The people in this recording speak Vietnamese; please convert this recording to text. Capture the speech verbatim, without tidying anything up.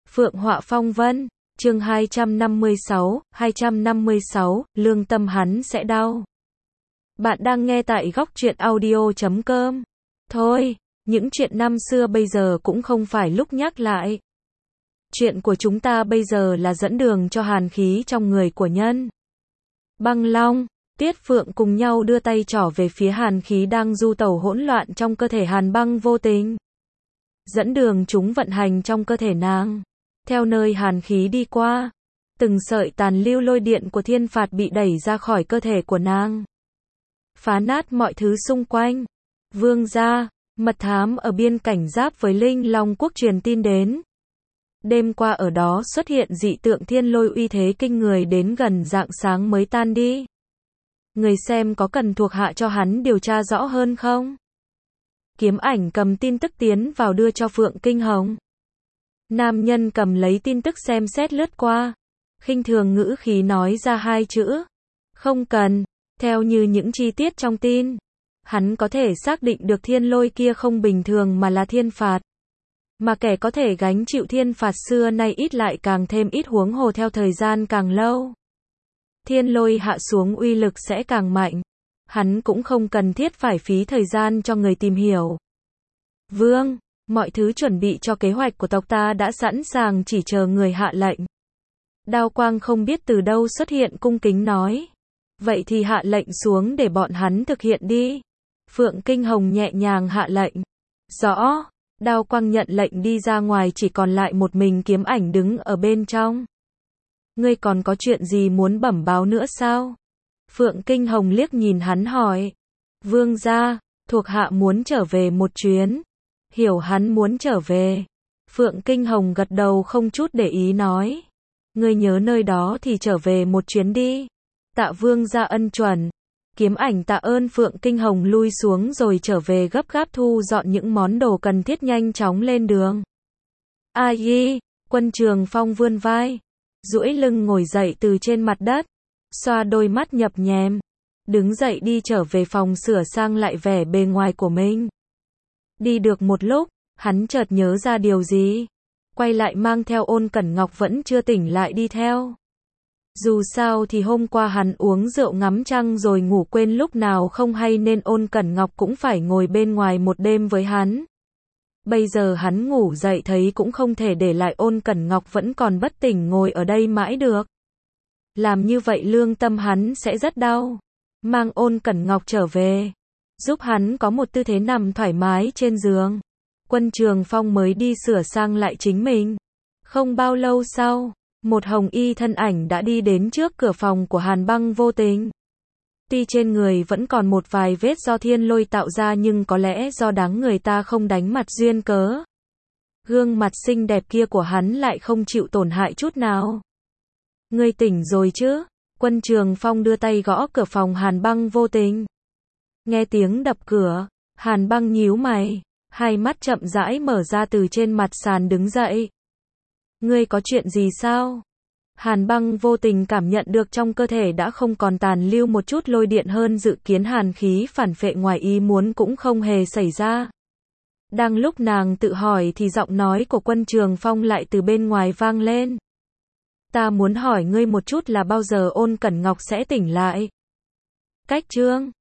Phượng Họa Phong Vân, chương hai trăm năm mươi sáu, hai trăm năm mươi sáu, lương tâm hắn sẽ đau. Bạn đang nghe tại góc truyện audio chấm com. Thôi, những chuyện năm xưa bây giờ cũng không phải lúc nhắc lại. Chuyện của chúng ta bây giờ là dẫn đường cho hàn khí trong người của nhân. Băng Long, Tiết Phượng cùng nhau đưa tay trỏ về phía hàn khí đang du tẩu hỗn loạn trong cơ thể Hàn Băng vô tình. Dẫn đường chúng vận hành trong cơ thể nàng. Theo nơi hàn khí đi qua, từng sợi tàn lưu lôi điện của thiên phạt bị đẩy ra khỏi cơ thể của nàng, phá nát mọi thứ xung quanh. Vương gia, mật thám ở biên cảnh giáp với Linh Long quốc truyền tin đến. Đêm qua ở đó xuất hiện dị tượng thiên lôi uy thế kinh người đến gần rạng sáng mới tan đi. Người xem có cần thuộc hạ cho hắn điều tra rõ hơn không? Kiếm Ảnh cầm tin tức tiến vào đưa cho Phượng Kinh Hồng. Nam nhân cầm lấy tin tức xem xét lướt qua, khinh thường ngữ khí nói ra hai chữ: không cần. Theo như những chi tiết trong tin, hắn có thể xác định được thiên lôi kia không bình thường mà là thiên phạt. Mà kẻ có thể gánh chịu thiên phạt xưa nay ít lại càng thêm ít, huống hồ theo thời gian càng lâu, thiên lôi hạ xuống uy lực sẽ càng mạnh. Hắn cũng không cần thiết phải phí thời gian cho người tìm hiểu. Vương, mọi thứ chuẩn bị cho kế hoạch của tộc ta đã sẵn sàng, chỉ chờ người hạ lệnh. Đao Quang không biết từ đâu xuất hiện cung kính nói. Vậy thì hạ lệnh xuống để bọn hắn thực hiện đi. Phượng Kinh Hồng nhẹ nhàng hạ lệnh. Rõ. Đao Quang nhận lệnh đi ra ngoài, chỉ còn lại một mình Kiếm Ảnh đứng ở bên trong. Ngươi còn có chuyện gì muốn bẩm báo nữa sao? Phượng Kinh Hồng liếc nhìn hắn hỏi. Vương gia, thuộc hạ muốn trở về một chuyến. Hiểu hắn muốn trở về. Phượng Kinh Hồng gật đầu không chút để ý nói. Ngươi nhớ nơi đó thì trở về một chuyến đi. Tạ vương gia ân chuẩn. Kiếm Ảnh tạ ơn. Phượng Kinh Hồng lui xuống rồi trở về gấp gáp thu dọn những món đồ cần thiết, nhanh chóng lên đường. Ai y, Quân Trường Phong vươn vai, duỗi lưng ngồi dậy từ trên mặt đất, xoa đôi mắt nhập nhèm, đứng dậy đi trở về phòng sửa sang lại vẻ bề ngoài của mình. Đi được một lúc, hắn chợt nhớ ra điều gì, quay lại mang theo Ôn Cẩn Ngọc vẫn chưa tỉnh lại đi theo. Dù sao thì hôm qua hắn uống rượu ngắm trăng rồi ngủ quên lúc nào không hay, nên Ôn Cẩn Ngọc cũng phải ngồi bên ngoài một đêm với hắn. Bây giờ hắn ngủ dậy thấy cũng không thể để lại Ôn Cẩn Ngọc vẫn còn bất tỉnh ngồi ở đây mãi được. Làm như vậy lương tâm hắn sẽ rất đau. Mang Ôn Cẩn Ngọc trở về, giúp hắn có một tư thế nằm thoải mái trên giường. Quân Trường Phong mới đi sửa sang lại chính mình. Không bao lâu sau, một hồng y thân ảnh đã đi đến trước cửa phòng của Hàn Băng vô tình. Tuy trên người vẫn còn một vài vết do thiên lôi tạo ra, nhưng có lẽ do đáng người ta không đánh mặt duyên cớ, gương mặt xinh đẹp kia của hắn lại không chịu tổn hại chút nào. Ngươi tỉnh rồi chứ? Quân Trường Phong đưa tay gõ cửa phòng Hàn Băng vô tình. Nghe tiếng đập cửa, Hàn Băng nhíu mày, hai mắt chậm rãi mở ra từ trên mặt sàn đứng dậy. Ngươi có chuyện gì sao? Hàn Băng vô tình cảm nhận được trong cơ thể đã không còn tàn lưu một chút lôi điện, hơn dự kiến hàn khí phản phệ ngoài ý muốn cũng không hề xảy ra. Đang lúc nàng tự hỏi thì giọng nói của Quân Trường Phong lại từ bên ngoài vang lên. Ta muốn hỏi ngươi một chút là bao giờ Ôn Cẩn Ngọc sẽ tỉnh lại? Cách chương